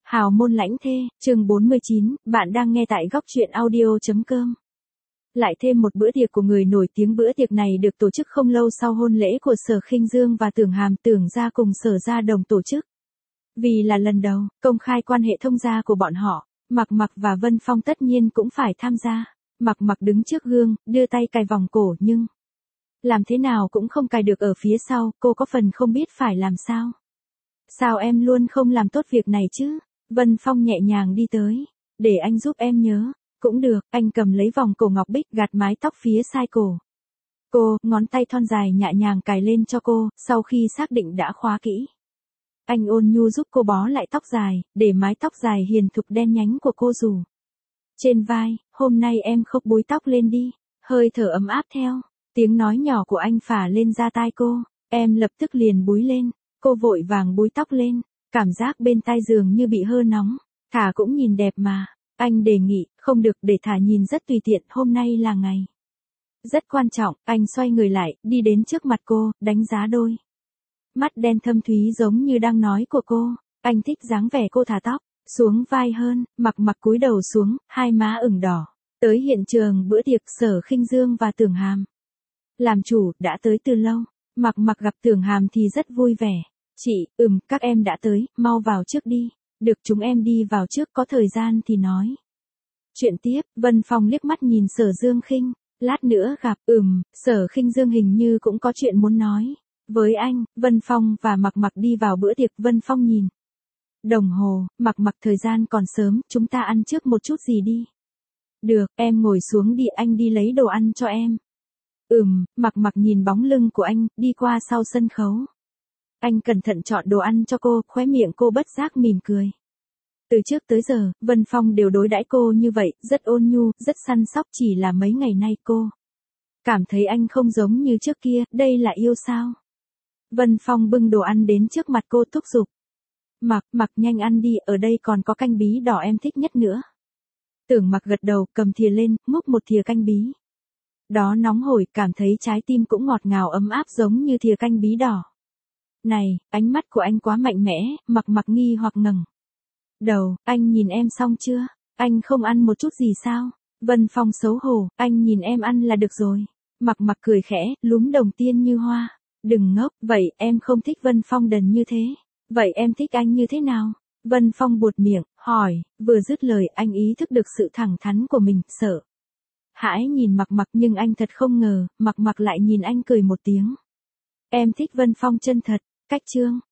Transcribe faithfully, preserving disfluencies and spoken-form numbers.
Hào môn lãnh thê, chương bốn mươi chín, bạn đang nghe tại góc truyện audio chấm com. Lại thêm một bữa tiệc của người nổi tiếng. Bữa tiệc này được tổ chức không lâu sau hôn lễ của Sở Khinh Dương và Tưởng Hàm. Tưởng gia cùng Sở gia đồng tổ chức. Vì là lần đầu công khai quan hệ thông gia của bọn họ, Mặc Mặc và Vân Phong tất nhiên cũng phải tham gia. Mặc Mặc đứng trước gương, đưa tay cài vòng cổ nhưng làm thế nào cũng không cài được ở phía sau. Cô có phần không biết phải làm sao. Sao em luôn không làm tốt việc này chứ? Vân Phong nhẹ nhàng đi tới. Để anh giúp em nhớ. Cũng được, anh cầm lấy vòng cổ ngọc bích gạt mái tóc phía sai cổ. Cô, ngón tay thon dài nhẹ nhàng cài lên cho cô, sau khi xác định đã khóa kỹ. Anh ôn nhu giúp cô bó lại tóc dài, để mái tóc dài hiền thục đen nhánh của cô rủ trên vai. Hôm nay em khốc búi tóc lên đi. Hơi thở ấm áp theo tiếng nói nhỏ của anh phả lên da tai cô. Em lập tức liền búi lên. Cô vội vàng búi tóc lên. Cảm giác bên tai giường như bị hơ nóng. Thả cũng nhìn đẹp mà. Anh đề nghị, không được, để Thả nhìn rất tùy tiện. Hôm nay là ngày rất quan trọng. Anh xoay người lại, đi đến trước mặt cô, đánh giá đôi mắt đen thâm thúy giống như đang nói của cô. Anh thích dáng vẻ cô thả tóc xuống vai hơn. Mặc Mặc cúi đầu xuống, hai má ửng đỏ. Tới hiện trường bữa tiệc, Sở Khinh Dương và Tưởng Hàm làm chủ đã tới từ lâu. Mặc Mặc gặp Tưởng Hàm thì rất vui vẻ. Chị, ừm, các em đã tới, mau vào trước đi. Được, chúng em đi vào trước, có thời gian thì nói chuyện tiếp. Vân Phong liếc mắt nhìn Sở Dương Khinh. Lát nữa gặp. Ừm, Sở Khinh Dương hình như cũng có chuyện muốn nói với anh. Vân Phong và Mặc Mặc đi vào bữa tiệc. Vân Phong nhìn đồng hồ. Mặc Mặc, thời gian còn sớm, chúng ta ăn trước một chút gì đi. Được, em ngồi xuống đi, anh đi lấy đồ ăn cho em. Ừm, Mặc Mặc nhìn bóng lưng của anh, đi qua sau sân khấu. Anh cẩn thận chọn đồ ăn cho cô, khóe miệng cô bất giác mỉm cười. Từ trước tới giờ, Vân Phong đều đối đãi cô như vậy, rất ôn nhu, rất săn sóc. Chỉ là mấy ngày nay cô cảm thấy anh không giống như trước kia. Đây là yêu sao? Vân Phong bưng đồ ăn đến trước mặt cô, thúc giục. Mặc, Mặc nhanh ăn đi, ở đây còn có canh bí đỏ em thích nhất nữa. Tưởng Mặc gật đầu, cầm thìa lên, múc một thìa canh bí đó nóng hổi, cảm thấy trái tim cũng ngọt ngào ấm áp giống như thìa canh bí đỏ. Này, ánh mắt của anh quá mạnh mẽ. Mặc Mặc nghi hoặc ngẩng đầu. Anh nhìn em xong chưa? Anh không ăn một chút gì sao? Vân Phong xấu hổ. Anh nhìn em ăn là được rồi. Mặc Mặc cười khẽ, lúm đồng tiên như hoa. Đừng ngốc, vậy em không thích Vân Phong đần như thế. Vậy em thích anh như thế nào? Vân Phong buột miệng, hỏi. Vừa dứt lời, anh ý thức được sự thẳng thắn của mình, sợ hãi nhìn Mặc Mặc, nhưng anh thật không ngờ, Mặc Mặc lại nhìn anh cười một tiếng. Em thích Vân Phong chân thật. Cách chương